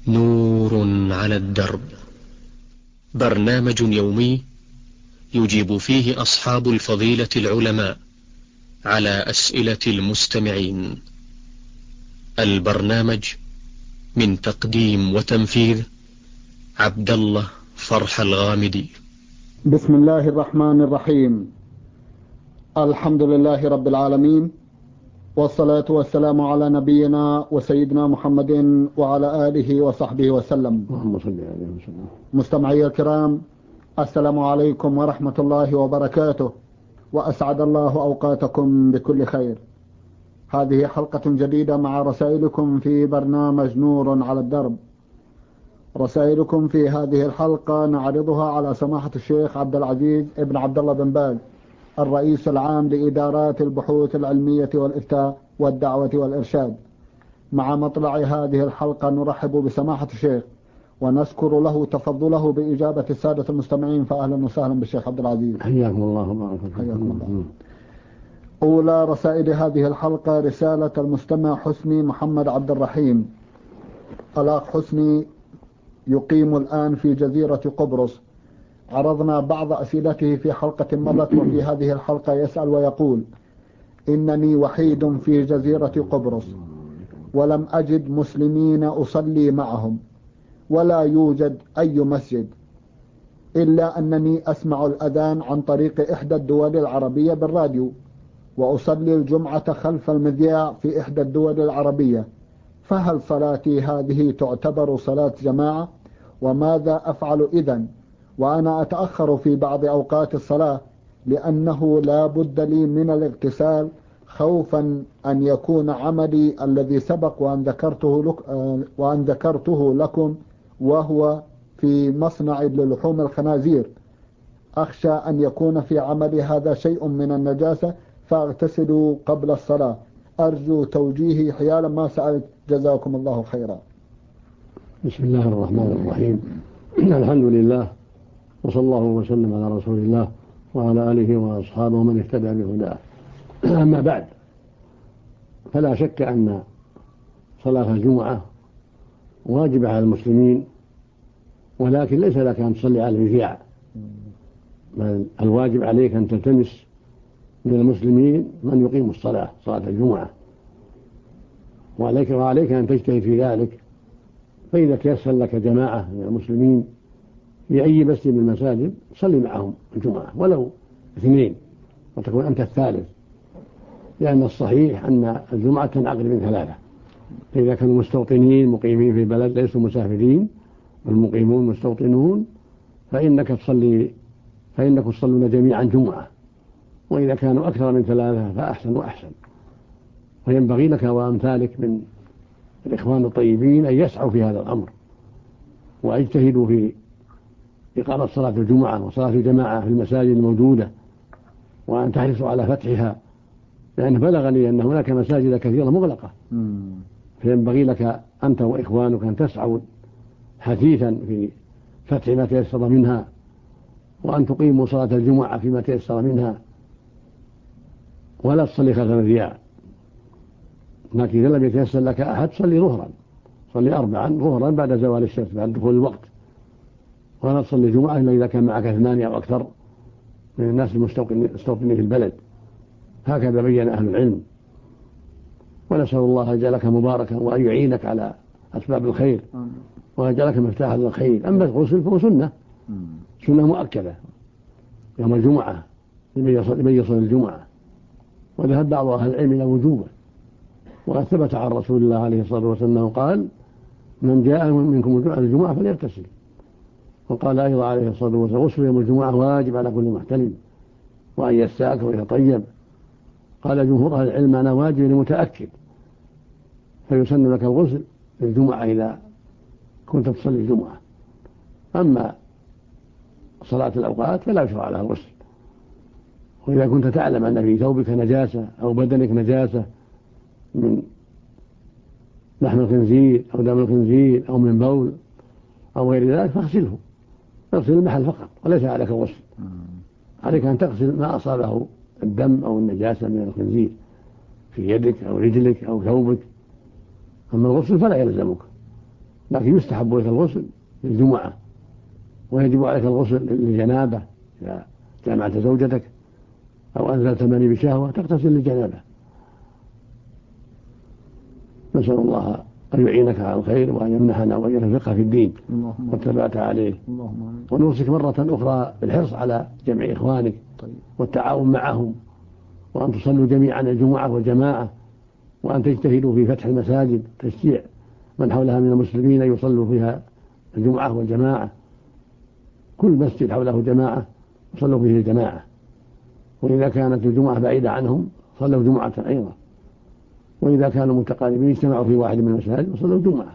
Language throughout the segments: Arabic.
نور على الدرب، برنامج يومي يجيب فيه أصحاب الفضيلة العلماء على أسئلة المستمعين. البرنامج من تقديم وتنفيذ عبد الله فرح الغامدي. بسم الله الرحمن الرحيم. الحمد لله رب العالمين، والصلاة والسلام على نبينا وسيدنا محمد وعلى آله وصحبه وسلم. اللهم صل عليه وسلم. مستمعي الكرام، السلام عليكم ورحمة الله وبركاته، وأسعد الله أوقاتكم بكل خير. هذه حلقة جديدة مع رسائلكم في برنامج نور على الدرب. رسائلكم في هذه الحلقة نعرضها على سماحة الشيخ عبد العزيز ابن عبد الله بن باز، الرئيس العام لإدارات البحوث العلمية والإفتاء والدعوة والإرشاد. مع مطلع هذه الحلقة نرحب بسماحة الشيخ ونشكر له تفضله بإجابة السادة المستمعين، فأهلا وسهلا بالشيخ عبد العزيز. حياكم الله وبارك فيكم. حياكم الله. أولى رسائل هذه الحلقة رسالة المستمع حسني محمد عبد الرحيم. الأخ حسني يقيم الآن في جزيرة قبرص. عرضنا بعض أسئلته في حلقة مضت، وفي هذه الحلقة يسأل ويقول: إنني وحيد في جزيرة قبرص ولم أجد مسلمين أصلي معهم، ولا يوجد أي مسجد، إلا أنني أسمع الأذان عن طريق إحدى الدول العربية بالراديو، وأصلي الجمعة خلف المذياع في إحدى الدول العربية، فهل صلاتي هذه تعتبر صلاة جماعة؟ وماذا أفعل إذن وأنا أتأخر في بعض أوقات الصلاة لأنه لا بد لي من الاغتسال، خوفا أن يكون عملي الذي سبق وأن ذكرته لكم وهو في مصنع للحوم الخنازير، أخشى أن يكون في عملي هذا شيء من النجاسة فاغتسلوا قبل الصلاة. أرجو توجيهي حيال ما سألت، جزاكم الله خيرا. بسم الله الرحمن الرحيم. الحمد لله، وصلى الله وسلم على رسول الله وعلى آله وأصحابه ومن اهتدى بهداه. أما بعد، فلا شك أن صلاة الجمعة واجبة على المسلمين، ولكن ليس لك أن تصلي على المذياع، بل الواجب عليك أن تلتمس من المسلمين من يقيم الصلاة، صلاة الجمعة، وعليك أن تجتهد في ذلك. فإذا تيسر لك جماعة من المسلمين في أي مسجد من المساجد صلي معهم الجمعة ولو اثنين، وتكون أنت الثالث، لأن الصحيح أن الجمعة تنعقد من ثلاثة. فإذا كانوا مستوطنين مقيمين في بلد ليسوا مسافرين، والمقيمون مستوطنون، فإنكم تصلون جميعا جمعة. وإذا كانوا أكثر من ثلاثة فأحسن وأحسن. وينبغي لك وأمثالك من الإخوان الطيبين أن يسعوا في هذا الأمر، ويجتهدوا في إقامة صلاة الجمعة وصلاة الجماعة في المساجد الموجودة، وأن تحرصوا على فتحها، لأن بلغني أن هناك مساجد كثيرة مغلقة. فينبغي لك أنت وإخوانك أن تسعوا حثيثا في فتح ما تيسر منها، وأن تقيموا صلاة الجمعة فيما تيسر منها، ولا تصلي خلف المذياع. لكن إذا لم يتيسر لك أحد صلي ظهرا، صلي 4 ظهرا بعد زوال الشمس، بعد دخول الوقت، ولا تصلي الجمعة إلا إذا كان معك 2 أو أكثر من الناس المستوطنين في البلد. هكذا بين أهل العلم. ونسأل الله أن يجعلك مباركا وأن يعينك على أسباب الخير، وأن يجعلك مفتاحا للخير. أما الغسل فهو سنة مؤكدة يوم الجمعة لمن يصل الجمعة، وذهب بعض أهل العلم إلى وجوبه. وقد ثبت عن رسول الله عليه الصلاة والسلام قال: من جاء منكم الجمعة فليغتسل. وقال أيضا عليه الصلاة والسلام: غسل يوم الجمعة واجب على كل محتلم، وأن يستاك ويتطيب. قال جمهور أهل العلم: أنا واجب لمتأكد، فيسن لك الغسل في الجمعة إذا كنت تصلي الجمعة. أما صلاة الأوقات فلا يشرع لها الغسل. وإذا كنت تعلم أن في ثوبك نجاسة أو بدنك نجاسة من لحم الخنزير أو دم الخنزير أو من بول أو غير ذلك فاغسله، اغسل المحل فقط وليس عليك الغسل. عليك أن تغسل ما أصابه الدم أو النجاسة من الخنزير في يدك أو رجلك أو ثوبك. أما الغسل فلا يلزمك، لكن يستحب لك الغسل للجمعة، ويجب عليك الغسل للجنابة إذا جامعت زوجتك أو أنزلت مني بشهوة تغتسل للجنابة. نسأل الله أن يعينك على الخير وأن يمنحنا وإياك الفقه في الدين والثبات عليه. ونوصيك مرة أخرى بالحرص على جمع إخوانك والتعاون معهم، وأن تصلوا جميعا الجمعة والجماعة، وأن تجتهدوا في فتح المساجد تشجيع من حولها من المسلمين يصلوا فيها الجمعة والجماعة. كل مسجد حوله جماعة صلوا فيه الجماعة، وإذا كانت الجمعة بعيدة عنهم صلوا جمعة أيضا، وإذا كانوا متقاربين اجتمعوا في واحد من المساجد وصلوا الجمعة،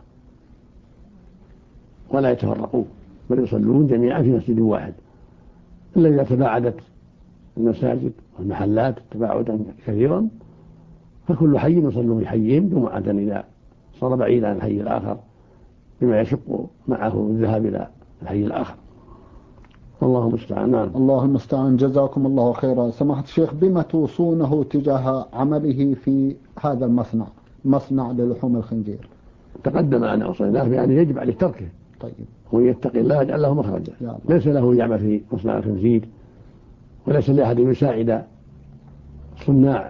ولا يتفرقوا بل يصلون جميعا في مسجد واحد. إلا إذا تباعدت المساجد والمحلات تباعدا كثيرا فكل حي يصلوا في حيهم جمعة إذا صار بعيدا عن الحي الآخر بما يشق معه الذهاب إلى الحي الآخر. والله المستعان. نعم. الله المستعان. جزاكم الله خيرا. سماحة الشيخ، بما توصونه تجاه عمله في هذا المصنع، مصنع للحوم الخنزير؟ تقدم أن أوصيناه بأن يجب عليه تركه. طيب. ويتقي الله يجعل له مخرجا. ليس له يعمل في مصنع الخنزير، وليس لأحد يساعد صناع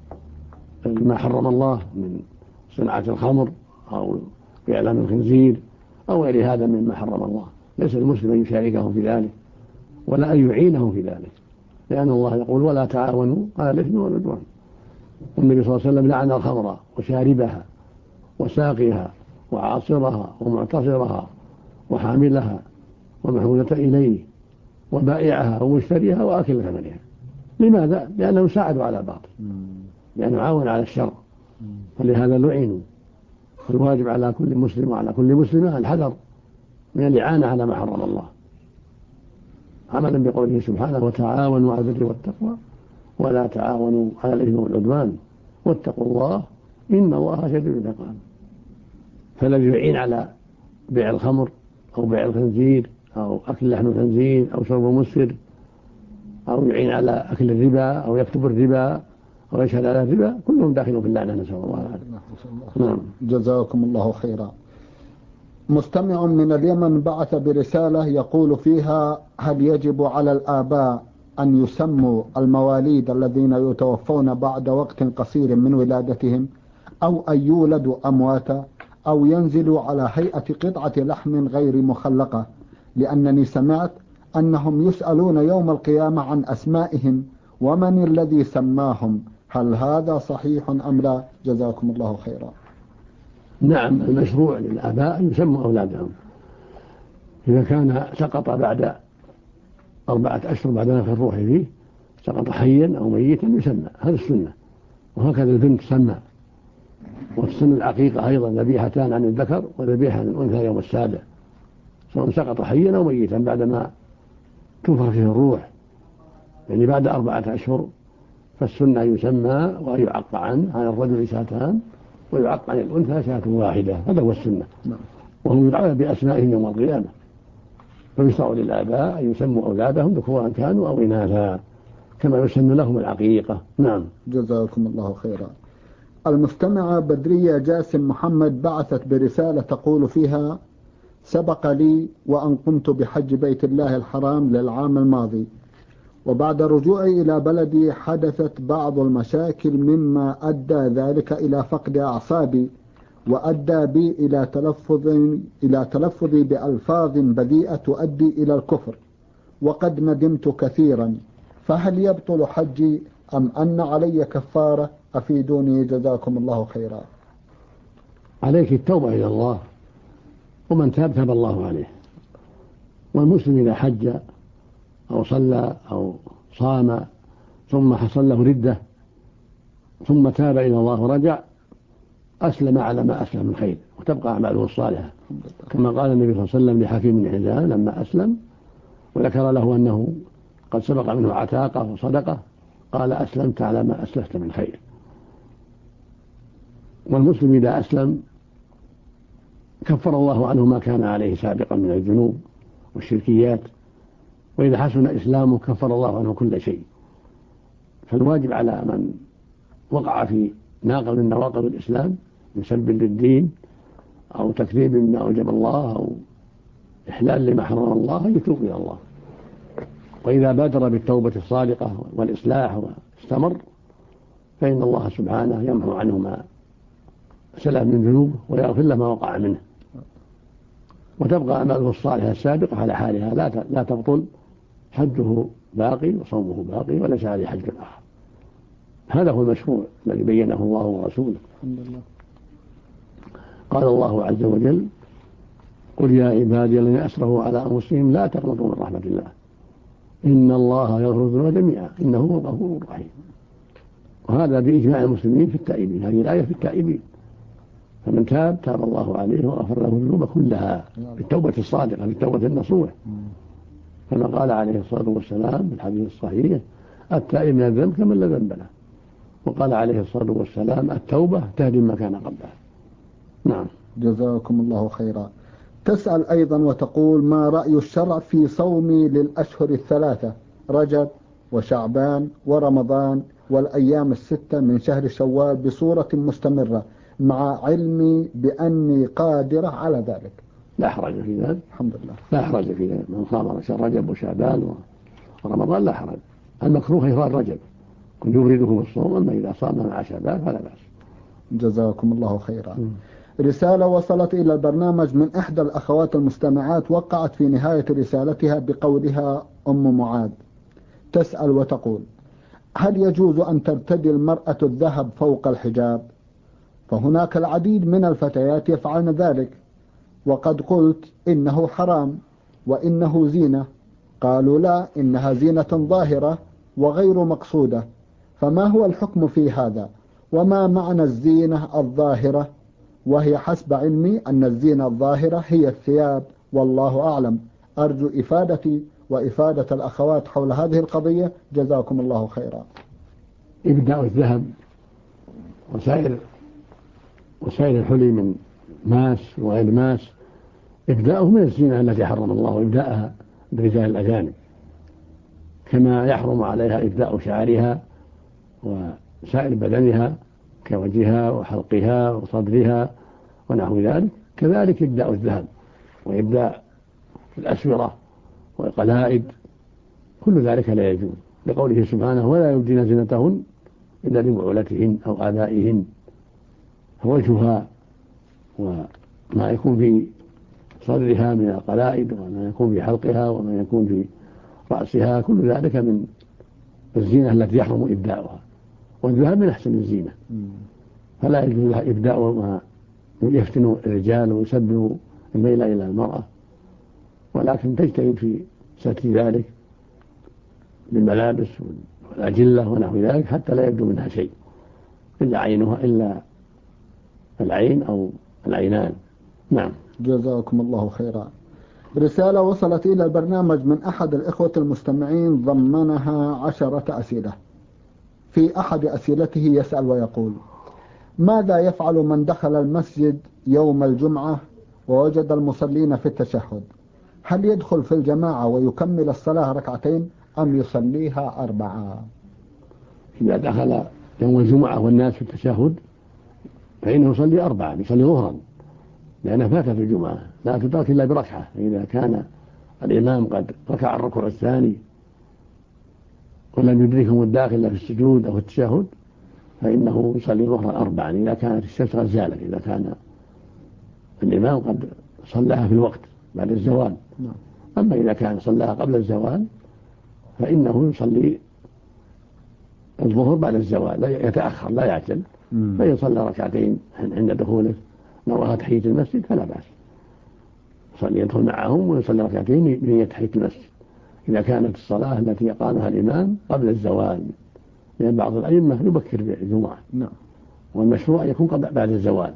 ما حرم الله من صناعة الخمر أو إعلان الخنزير أو غير هذا مما حرم الله. ليس المسلم أن يشاركهم في ذلك ولا أن يعينهم في ذلك، لأن الله يقول ولا تعاونوا على الإثم والعدوان. والنبي صلى الله عليه وسلم لعن الخمر وشاربها وساقيها وعاصرها ومعتصرها وحاملها ومحمولة إليه وبائعها ومشتريها وآكل ثمنها. لماذا؟ لأنه يساعد على الباطل، لأنه عاون على الشر، فلهذا لعنوا. فالواجب على كل مسلم وعلى كل مسلمة الحذر من الإعانة على ما حرم الله، عملا بقوله سبحانه وتعاونوا على البر والتقوى ولا تعاونوا على الإثم والعدوان واتقوا الله إن الله شديد العقاب. فالذي يعين على بيع الخمر أو بيع الخنزير أو أكل لحم الخنزير أو شرب مسكر أو يعين على أكل الربا أو يكتب الربا أو يشهد على الربا كلهم داخلون في اللعنة، نسأل الله العافية. نعم. جزاكم الله خيرا. مستمع من اليمن بعث برسالة يقول فيها: هل يجب على الآباء أن يسموا المواليد الذين يتوفون بعد وقت قصير من ولادتهم، أو أن يولدوا أمواتا، أو ينزلوا على هيئة قطعة لحم غير مخلقة، لأنني سمعت أنهم يسألون يوم القيامة عن أسمائهم ومن الذي سماهم؟ هل هذا صحيح أم لا؟ جزاكم الله خيرا. نعم، المشروع للآباء أن يسموا أولادهم إذا كان سقط بعد 4 أشهر بعد نفخ الروح فيه، سقط حيا أو ميتا يسمى، هذا السنة. وهكذا البنت تسمى. والسنة العقيقة أيضا ذبيحتان عن الذكر وذبيحة عن الأنثى يوم السابع، سواء سقط حيا أو ميتا بعدما تنفخ فيه الروح، يعني بعد 4 أشهر. فالسنة يسمى ويعق عن الرجل شاتان ويعق عن الأنثى شاة واحدة، هذا هو السنة. وهم يدعون بأسمائهم يوم القيامة. فيشرع للآباء أن يسموا أولادهم ذكورا كانوا أو إناثا كما يسمى لهم العقيقة. نعم. جزاكم الله خيرا. المستمعة بدرية جاسم محمد بعثت برسالة تقول فيها: سبق لي وأن قمت بحج بيت الله الحرام للعام الماضي، وبعد رجوعي إلى بلدي حدثت بعض المشاكل مما أدى ذلك إلى فقد أعصابي، وأدى بي إلى تلفظي بألفاظ بذيئة تؤدي إلى الكفر، وقد ندمت كثيرا. فهل يبطل حجي أم أن علي كفارة؟ أفيدوني جزاكم الله خيرا. عليك التوبة إلى الله، ومن تاب تاب الله عليه. والمسلم إذا حج أو صلى أو صام ثم حصل له ردة ثم تاب إلى الله ورجع أسلم على ما أسلم من خير، وتبقى أعماله الصالحة، كما قال النبي صلى الله عليه وسلم لحكيم بن حزام لما أسلم وذكر له أنه قد سبق منه عتاقة وصدقة، قال أسلمت على ما أسلفت من خير. والمسلم إذا أسلم كفر الله عنه ما كان عليه سابقا من الذنوب والشركيات، وإذا حسن إسلامه كفر الله عنه كل شيء. فالواجب على من وقع في ناقض من نواقض الإسلام من سب للدين أو تكذيب بما أوجب الله أو إحلال لما حرم الله يتوب إلى الله. وإذا بادر بالتوبة الصادقة والإصلاح واستمر فإن الله سبحانه يمحو عنه ما سلف من ذنوبه ويغفر له ما وقع منه، وتبقى أعماله الصالحة السابقة على حالها لا تبطل، حجه باقي وصومه باقي وليس عليه حج آخر. هذا هو المشروع الذي بينه الله ورسوله. الحمد لله. قال الله عز وجل: قل يا عبادي الذين أسرفوا على أنفسهم لا تقنطوا من رحمة الله إن الله يغفر الذنوب جميعا إنه هو الغفور الرحيم. وهذا بإجماع المسلمين في التائبين، هذه الآية في التائبين، فمن تاب تاب الله عليه وغفر له الذنوب كلها بالتوبة الصادقة بالتوبة النصوح، كما قال عليه الصلاة والسلام في الحديث الصحيح: التائب من الذنب كمن لا ذنب له. وقال عليه الصلاة والسلام: التوبة تهدم ما كان قبلها. نعم. جزاكم الله خيرا. تسأل أيضا وتقول: ما رأي الشرع في صومي للأشهر الثلاثة رجب وشعبان ورمضان والأيام الستة من شهر شوال بصورة مستمرة مع علمي بأني قادرة على ذلك؟ لا حرج في ذلك. الحمد لله. لا حرج في ذلك، من صام شهر رجب وشعبان ورمضان لا حرج. المكروه إفراد رجب كن يفرده بالصوم، أما إذا صام مع شعبان فلا بأس. جزاكم الله خيرا. رسالة وصلت إلى البرنامج من إحدى الأخوات المستمعات، وقعت في نهاية رسالتها بقولها أم معاذ تسأل وتقول: هل يجوز أن ترتدي المرأة الذهب فوق الحجاب؟ فهناك العديد من الفتيات يفعلن ذلك، وقد قلت إنه حرام وإنه زينة. قالوا لا، إنها زينة ظاهرة وغير مقصودة، فما هو الحكم في هذا؟ وما معنى الزينة الظاهرة؟ وهي حسب علمي أن الزينة الظاهرة هي الثياب، والله أعلم. أرجو إفادتي وإفادة الأخوات حول هذه القضية، جزاكم الله خيرا. إبداء الذهب وسائر الحلي من ماس وغير ماس إبداؤه من الزينة التي حرم الله إبداءها برجال الأجانب، كما يحرم عليها إبداء شعرها وسائر بدنها كوجهها وحلقها وصدرها ونحو ذلك. كذلك إبداء الذهب وإبداء الأسورة والقلائد، كل ذلك لا يجوز، لقوله سبحانه: ولا يبدين زينتهن إلا لبعولتهن أو آبائهن. فوجهها وما يكون في صدرها من القلائد وما يكون في حلقها وما يكون في رأسها كل ذلك من الزينة التي يحرم إبداؤها، والذهب من أحسن الزينة، فلا يجوز لها إبداء ما يفتن الرجال ويسبب الميل إلى المرأة، ولكن تجتهد في ستر ذلك بالملابس والأجلة ونحو ذلك حتى لا يبدو منها شيء إلا عينها، إلا العين أو العينان. نعم. جزاكم الله خيرا. رسالة وصلت إلى البرنامج من أحد الإخوة المستمعين ضمنها 10 أسئلة. في أحد أسئلته يسأل ويقول: ماذا يفعل من دخل المسجد يوم الجمعة ووجد المصلين في التشهد؟ هل يدخل في الجماعة ويكمل الصلاة ركعتين أم يصليها 4؟ إذا دخل يوم الجمعة والناس في التشهد فإنه يصلي 4، يصلي ظهرا، لأنه فات في الجمعة لا تترك إلا بركعة. إذا كان الإمام قد ركع الركوع الثاني ولم يدركهم الداخل في السجود أو في التشهد فإنه يصلي ظهرا 4 إذا كانت الشمس قد زالت، إذا كان الإمام قد صلىها في الوقت بعد الزوال. أما إذا كان صلىها قبل الزوال فإنه يصلي الظهر بعد الزوال، لا يتأخر لا يعجل، فيصلي ركعتين عند دخوله نواها تحية المسجد فلا بأس، يدخل معهم ويصلي ركعتين بنية تحية المسجد إذا كانت الصلاة التي يقامها الإمام قبل الزوال، لأن بعض الأئمة يبكر بالجمعة والمشروع يكون بعد الزوال.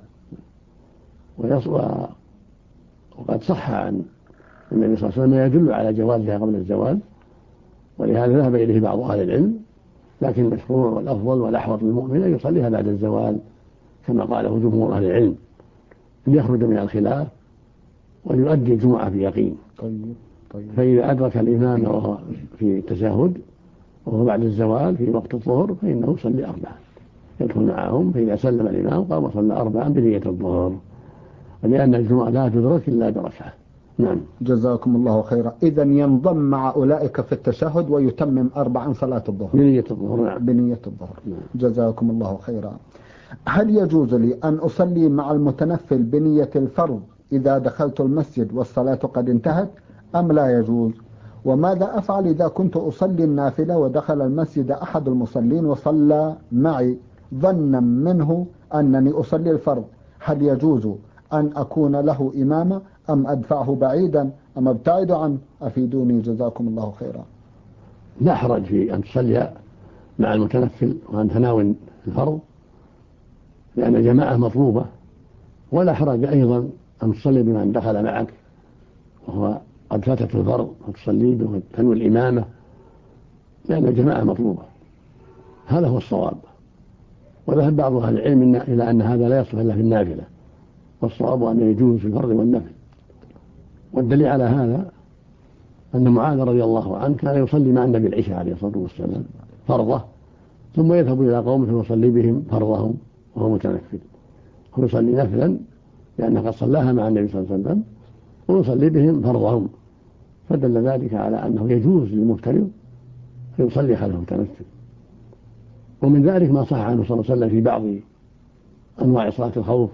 وقد صح عن النبي صلى الله عليه وسلم ما يدل على جوازها قبل الزوال، ولهذا ذهب إليه بعض أهل العلم، لكن المشروع والأفضل والأحوط للمؤمن أن يصليها بعد الزوال كما قاله جمهور أهل العلم، أن يخرج من الخلاف ويؤدي الجمعة بيقين. فإذا أدرك الإمام وهو في التشهد وهو بعد الزوال في وقت الظهر فإنه يصلي 4 يدخل معهم، فإذا سلم الإمام قام وصلى 4 بنية الظهر. لأن الجمعة لا تدرك إلا بركعة. نعم. جزاكم الله خيرا. إذا ينضم مع أولئك في التشهد ويتمم 4 صلاة الظهر بنية الظهر. نعم. بنية الظهر. نعم. جزاكم الله خيرا. هل يجوز لي أن أصلي مع المتنفل بنية الفرض إذا دخلت المسجد والصلاة قد انتهت أم لا يجوز؟ وماذا أفعل إذا كنت أصلي النافلة ودخل المسجد أحد المصلين وصلى معي ظنا منه أنني أصلي الفرض، هل يجوز أن أكون له إماما أم أدفعه بعيدا أم أبتعد عنه؟ أفيدوني جزاكم الله خيرا. لا حرج في أن تصلي مع المتنفل وأن تناول الفرض لأن الجماعة مطلوبة، ولا حرج أيضا أن تصلي بمن دخل معك وهو قد فاتت الفرض وتصلي به وتنوي الإمامة لأن الجماعة مطلوبة. هذا هو الصواب. وذهب بعض أهل العلم إلى أن هذا لا يصلح إلا في النافلة، والصواب أنه يجوز في الفرض والنفل. والدليل على هذا أن معاذ رضي الله عنه كان يصلي مع النبي العشاء عليه الصلاة والسلام فرضه، ثم يذهب إلى قومه فيصلي بهم فرضهم وهو متنفل. هو يصلي نفلا لأنه قد صلاها مع النبي صلى الله عليه وسلم ويصلي بهم فرضهم، فدل ذلك على أنه يجوز للمفترض فيصلي خلف المتنفل. ومن ذلك ما صح عنه صلى الله عليه وسلم في بعض أنواع صلاة الخوف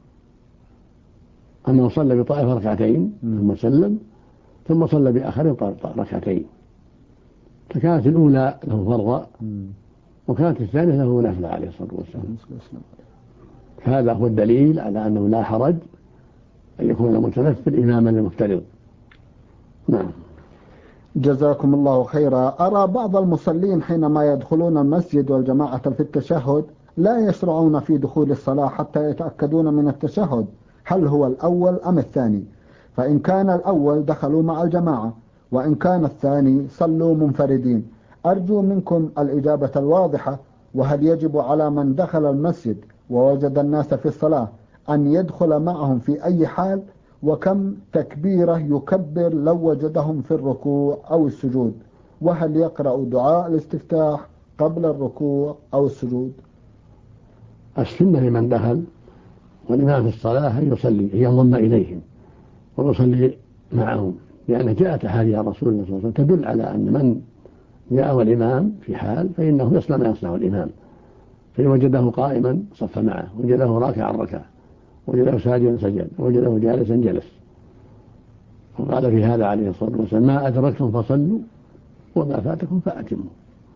أنه صلى بطائفة ركعتين ثم سلم ثم صلى بآخر ركعتين، فكانت الأولى له فرضا وكانت الثانية له نفلا عليه الصلاة والسلام. هذا هو الدليل على أنه لا حرج أن يكون المتنفل إماما للمفترض. نعم. جزاكم الله خيرا. أرى بعض المصلين حينما يدخلون المسجد والجماعة في التشهد لا يشرعون في دخول الصلاة حتى يتأكدون من التشهد هل هو الأول أم الثاني، فإن كان الأول دخلوا مع الجماعة وإن كان الثاني صلوا منفردين. أرجو منكم الإجابة الواضحة، وهل يجب على من دخل المسجد ووجد الناس في الصلاة أن يدخل معهم في أي حال، وكم تكبيرة يكبر لو وجدهم في الركوع أو السجود، وهل يقرأ دعاء الاستفتاح قبل الركوع أو السجود؟ السنة لمن دخل والإمام في الصلاة أن يصلي ينضم إليهم ويصلي معهم، لأن جاءت أحاديث عن رسول الله صلى الله عليه وسلم تدل على أن من جاء والإمام في حال فإنه يصنع ما يصنع الإمام، فإن وجده قائما صف معه، وجده راكعا ركع، وجده ساجدا سجد، وجده جالسا جلس. وقال في هذا عليه الصلاة والسلام ما أدركتم فصلوا وما فاتكم فأتموا.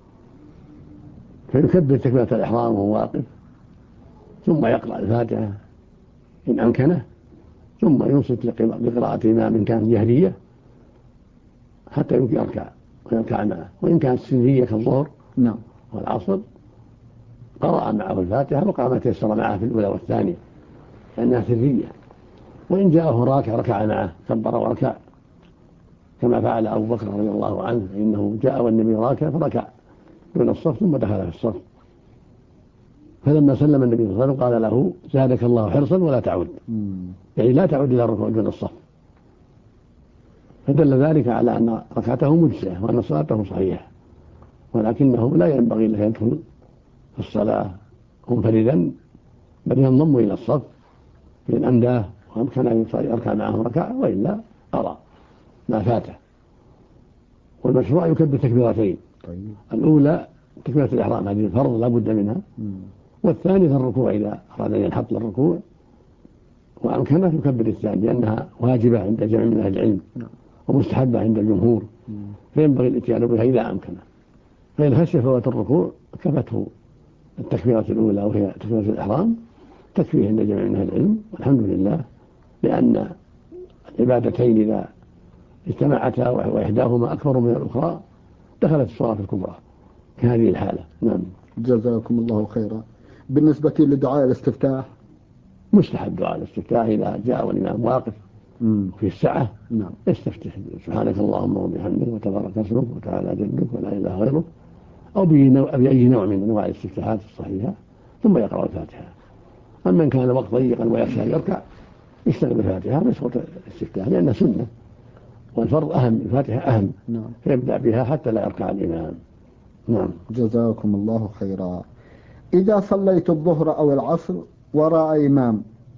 فيكبر تكبيرة الإحرام وهو واقف، ثم يقرأ الفاتحة إن أمكنه، ثم ينصت لقراءة إمام كان جهرية حتى يركع ويركع معه، وإن كانت سرية كالظهر والعصر قرأ معه الفاتحة وقرأ ما تيسر معه في الأولى والثانية لأنها سرية. وإن جاءه راكع ركع معه كبر وركع كما فعل أبو بكر رضي الله عنه، إنه جاء والنبي راكع فركع دون الصف ثم دخل في الصف، فلما سلم النبي صلى الله عليه وسلم قال له زادك الله حرصا ولا تعود، يعني لا تعود إلى الركوع دون الصف، فدل ذلك على أن ركعته مجزئة وأن صلاته صحيحة، ولكنه لا ينبغي له يدخل في الصلاة منفردا بل ينضم إلى الصف إن أمداه وأمكن أن يركع معه ركع، وإلا قرأ ما فاته. والمشروع يكبر تكبيرتين، الأولى تكبيرة الإحرام هذه الفرض لا بد منها، والثانية الركوع إذا أراد أن ينحط للركوع وأمكنه يكبر الثاني لأنها واجبة عند جمع من أهل العلم ومستحبة عند الجمهور، فينبغي الاتيان بها إذا أمكنه. فإن خشي فوات الركوع كفته التكبيرة الأولى وهي تكبيرة الإحرام تكفيه عند جمع من أهل العلم، والحمد لله، لأن العبادتين إذا اجتمعتا وإحداهما أكبر من الأخرى دخلت الصلاة الكبرى في هذه الحالة. نعم. جزاكم الله خيرا. بالنسبة لدعاء الاستفتاح مستحب دعاء الاستفتاح إذا جاء والإمام واقف في السعة يستفتح سبحانك اللهم وبحمدك وتبارك اسمك وتعالى جدك ولا إله غيرك، أو بأي نوع من أنواع الاستفتاحات الصحيحة، ثم يقرأ الفاتحة. أما إن كان الوقت ضيقا ويخشى أن يركع يشتغل بالفاتحة بصوت الاستفتاح لأنها سنة، والفرض أهم، الفاتحة أهم، فيبدأ بها حتى لا يركع الإمام. نعم. جزاكم الله خيرا. إذا صليت الظهر أو العصر وراء إمام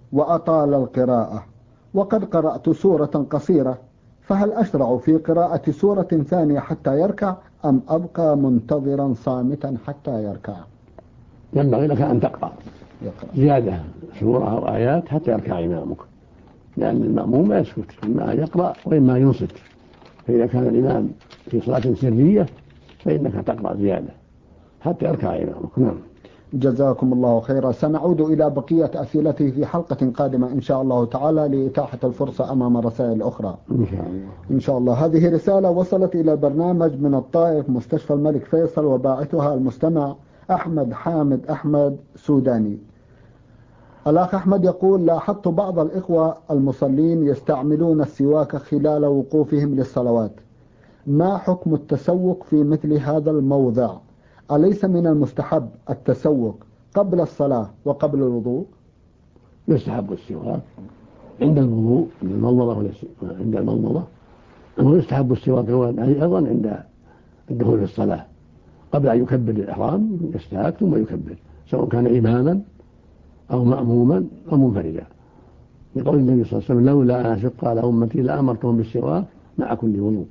وأطال القراءة، وقد قرأت سورة قصيرة، فهل أشرع في قراءة سورة ثانية حتى يركع أم أبقى منتظرا صامتا حتى يركع؟ ينبغي لك أن تقرأ زيادة سورة أو آيات حتى يركع إمامك، لأن المأموم ما يسكت، إما أن يقرأ وإما أن ينصت. فإذا كان الإمام في صلاة سرية فإنك تقرأ زيادة حتى يركع إمامك. نعم. جزاكم الله خيرا. سنعود إلى بقية أسئلته في حلقة قادمة إن شاء الله تعالى، لإتاحة الفرصة أمام رسائل أخرى إن شاء الله. إن شاء الله. هذه رسالة وصلت إلى برنامج من الطائف مستشفى الملك فيصل، وباعثها المستمع أحمد حامد أحمد سوداني. الأخ أحمد يقول: لاحظت بعض الإخوة المصلين يستعملون السواك خلال وقوفهم للصلوات، ما حكم التسوق في مثل هذا الموضع؟ أليس من المستحب التسوق قبل الصلاة وقبل الوضوء؟ يستحب السواك عند الوضوء، عند المضمضة، ويستحب السواك أيضا عند الدخول في الصلاة قبل أن يكبر الإحرام، يستاك ثم يكبر، سواء كان إماما أو مأموما أو منفردا، لقول النبي صلى الله عليه وسلم: لولا أن أشق على أمتي لأمرتهم بالسواك مع كل وضوء،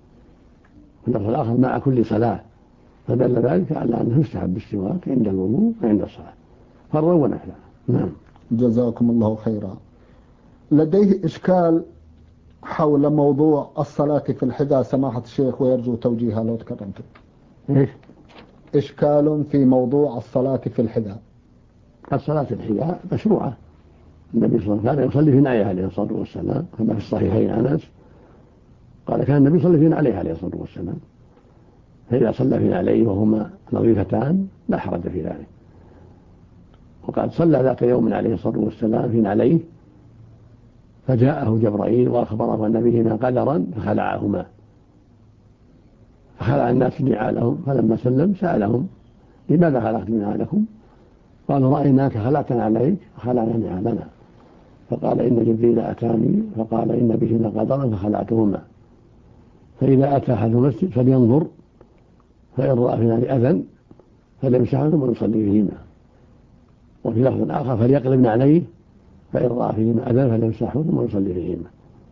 في اللفظ الآخر مع كل صلاة، فدل ذلك على أنه يستحب السواك عند الوضوء وعند الصلاة فرضا ونفلا. نعم. جزاكم الله خيرا. لديه إشكال حول موضوع الصلاة في الحذاء سماحة الشيخ، ويرجو توجيهها لو تكرمت. إيش؟ إشكال في موضوع الصلاة في الحذاء. الصلاة في الحذاء مشروعة، النبي صلى الله عليه وسلم كان يصلي في نعيه عليه الصلاة والسلام، كما في الصحيحين عن أنس قال: كان النبي يصلي في نعيه عليه الصلاة والسلام، فإذا صلى في نعليه وهما نظيفتان لا حرج في ذلك. وقد صلى ذاك يوم عليه الصلاة والسلام في نعليه، فجاءه جبرائيل وأخبره أن بهما قدرا فخلعهما، فخلع الناس نعالهم، فلما سلم سألهم: لماذا خلعتم نعالكم؟ قالوا: رأيناك خلعتنا عليك فخلعنا نعالنا. فقال: إن جبريل أتاني فقال إن بهما قدرا فخلعتهما، فإذا أتى أحد المسجد فلينظر، فإن رأى في نار أذى فليمسحهما ويصلي فيهما، وفي لفظ آخر: فليقلبن عليه، فإن رأى فيهما أذى فليمسحهما ويصلي فيهما.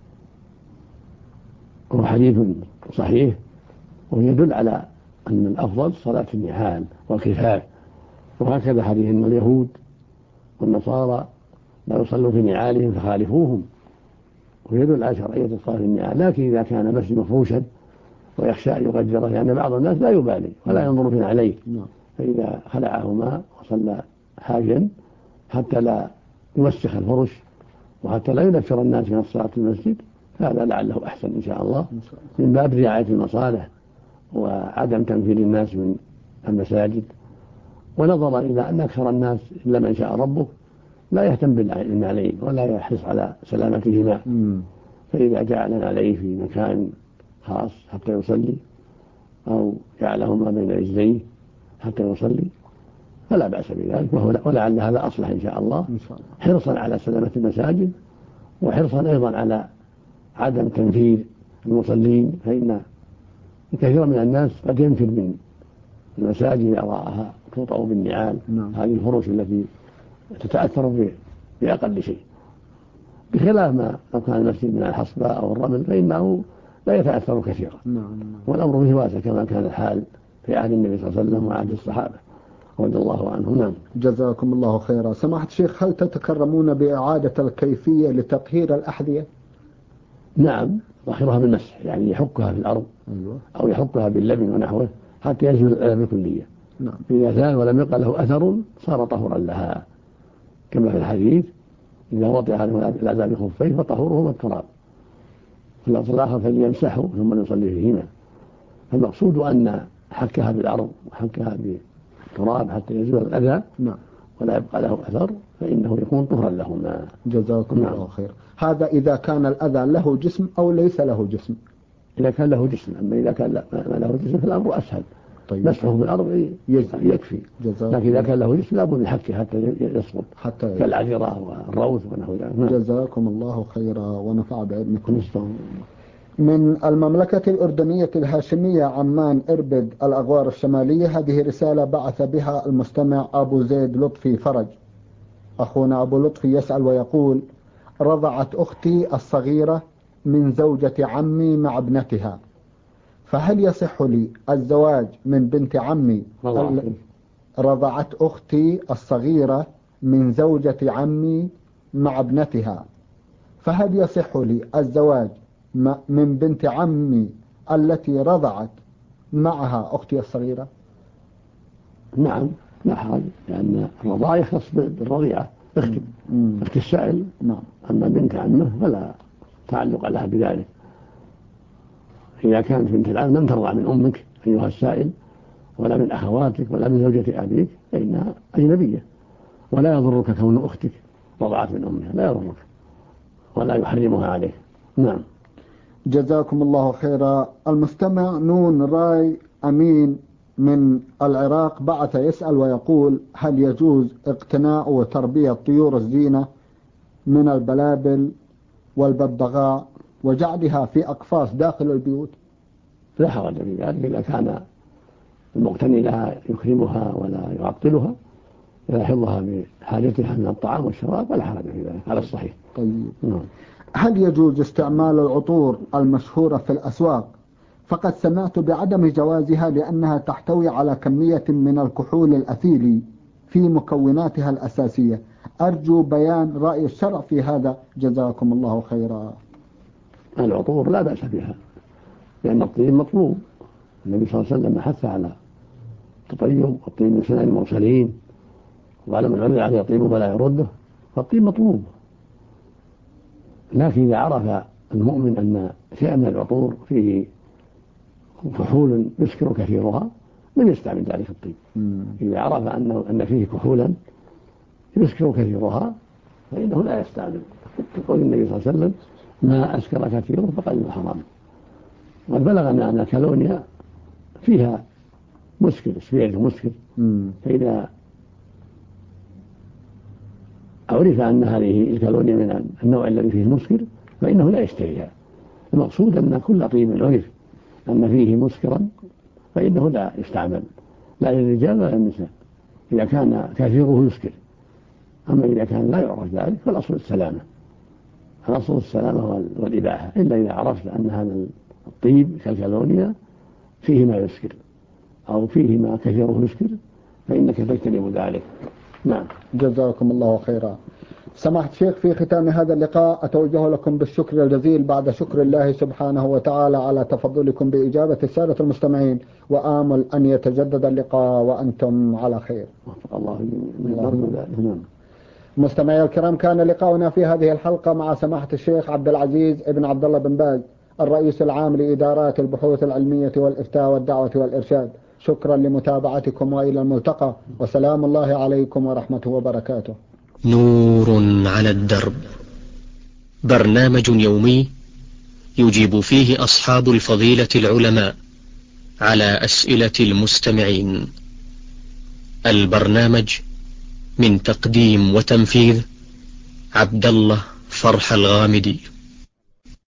وهو حديث صحيح، ويدل على أن الأفضل صلاة النعال والكفاف، وهكذا حديث أن اليهود والنصارى لا يصلوا في نعالهم فخالفوهم، ويدل على شرعية الصلاة في النعال. لكن إذا كان مسجد مفروشا ويخشى أن يقدره، لأن بعض الناس لا يبالي ولا ينظر في عليه، فإذا خلعهما وصلى حاجا حتى لا يوسخ الفرش وحتى لا ينفر الناس من الصلاة في المسجد، هذا لعله أحسن إن شاء الله، من باب رعاية المصالح وعدم تنفير الناس من المساجد، ونظرا إلى أن أكثر الناس إلا من شاء ربه لا يهتم بالنعلين ولا يحرص على سلامتهما، فإذا جعل عليه في مكان خاص حتى يصلي أو جعلهما بين رجليه حتى يصلي فلا بأس بذلك، ولعل هذا أصلح إن شاء الله، حرصا على سلامة المساجد وحرصا أيضا على عدم تنفير المصلين، فإن كثيرا من الناس قد ينفر من المساجد إذا رآها توطأ بالنعال، هذه الفرش التي تتأثر بأقل شيء، بخلاف ما لو كان المسجد من الحصبة أو الرمل فإنه لا يتأثر كثيرا. والأمر فيه واسع كما كان الحال في عهد النبي صلى الله عليه وسلم وعهد الصحابة رضي الله عنهم. نعم. جزاكم الله خيرا. سماحة الشيخ، هل تتكرمون بإعادة الكيفية لتطهير الأحذية؟ نعم، طهرها بالمسح، يعني يحكها في الأرض أو يحكها باللبن ونحوه حتى يزول الأذى بالكلية. إذا زال ولم يبقى له أثر صار طهرا لها، كما في الحديث: إذا وطئ الأذى بخفيه فطهوره التراب، في اللفظ الآخر: فليمسحه ثم يصلي فيهما. فالمقصود أن حكها بالأرض وحكها بالتراب حتى يزول الأذى ولا يبقى له أثر فإنه يكون طهرا لهما. جزاكم الله خير. هذا إذا كان الأذى له جسم أو ليس له جسم؟ إذا كان له جسم، أما إذا كان ما له جسم فالأمر أسهل، مسحه بالأرض يكفي، لكن إذا كان له جسم لابد من حكه حتى يسقط، كالعذرة والروث ونحو ذلك. جزاكم الله خيرا ونفع بعلمكم. من المملكة الأردنية الهاشمية عمان إربد الأغوار الشمالية، هذه رسالة بعث بها المستمع أبو زيد لطفي فرج. أخونا أبو لطفي يسأل ويقول: رضعت أختي الصغيرة من زوجة عمي مع ابنتها، فهل يصح لي الزواج من بنت عمي؟ رضعت أختي الصغيرة من زوجة عمي مع ابنتها، فهل يصح لي الزواج من بنت عمي التي رضعت معها أختي الصغيرة؟ نعم لا حرج، لأن الرضاعة يختص بالرضيعة أخت السائل. نعم. أما بنت عمه فلا تعلق لها بذلك. إذا كانت بنت العم لم ترضع من أمك أيها السائل ولا من أخواتك ولا من زوجة أبيك فإنها أجنبية، ولا يضرك كون أختك رضعت من أمها، لا يضرك ولا يحرمها عليك. نعم. جزاكم الله خيرا. المستمع نون راي أمين من العراق بعث يسأل ويقول: هل يجوز اقتناء وتربية طيور الزينة من البلابل والببغاء وجعلها في أقفاص داخل البيوت؟ لا حرج في ذلك إذا كان المقتني لها يكرمها ولا يعطلها، إذا يحضها بحاجتها من الطعام والشراب فلا حرج في ذلك على الصحيح. طيب. هل يجوز استعمال العطور المشهورة في الأسواق؟ فقد سمعت بعدم جوازها لأنها تحتوي على كمية من الكحول الأثيلي في مكوناتها الأساسية. أرجو بيان رأي الشرع في هذا، جزاكم الله خيرا. العطور لا بأس بها لأن الطيب مطلوب. النبي صلى الله عليه وسلم حث على التطيب والطيب من سنن المرسلين، وقال من عرض عليه الطيب فلا يرده، فالطيب مطلوب. لكن إذا عرف المؤمن أن شيئا من العطور فيه كحول يسكر كثيرها لم يستعمل ذلك الطيب. إذا عرف أن فيه كحولا يسكر كثيرها فإنه لا يستعمل. يقول النبي صلى الله عليه وسلم: ما أسكر كثيره فقد حرام. وقد بلغنا أن الكالونيا فيها مسكر، سبيريت مسكر، فإذا عرف أن هذه الكالونيا من النوع الذي فيه المسكر فإنه لا يشتريها. المقصود أن كل طيب عرف أن فيه مسكرا فإنه لا يستعمل، لا للرجال ولا للنساء، إذا كان كثيره يسكر. أما إذا كان لا يعرف ذلك فالأصل السلامة، الأصل السلامة والإباحة، إلا إذا عرفت أن هذا الطيب كالكالونيا فيه ما يسكر أو فيه ما كثيره يسكر فإنك تجتنب ذلك. نعم. جزاكم الله خيرا. سماحة الشيخ، في ختام هذا اللقاء أتوجه لكم بالشكر الجزيل بعد شكر الله سبحانه وتعالى على تفضلكم بإجابة السادة المستمعين، وآمل أن يتجدد اللقاء وأنتم على خير. الله. مستمعي الكرام، كان لقاؤنا في هذه الحلقة مع سماحة الشيخ عبد العزيز ابن عبد الله بن باز، الرئيس العام لإدارات البحوث العلمية والإفتاء والدعوة والإرشاد. شكرا لمتابعتكم وإلى الملتقى، وسلام الله عليكم ورحمته وبركاته. نور على الدرب، برنامج يومي يجيب فيه أصحاب الفضيلة العلماء على أسئلة المستمعين. البرنامج من تقديم وتنفيذ عبد الله فرح الغامدي.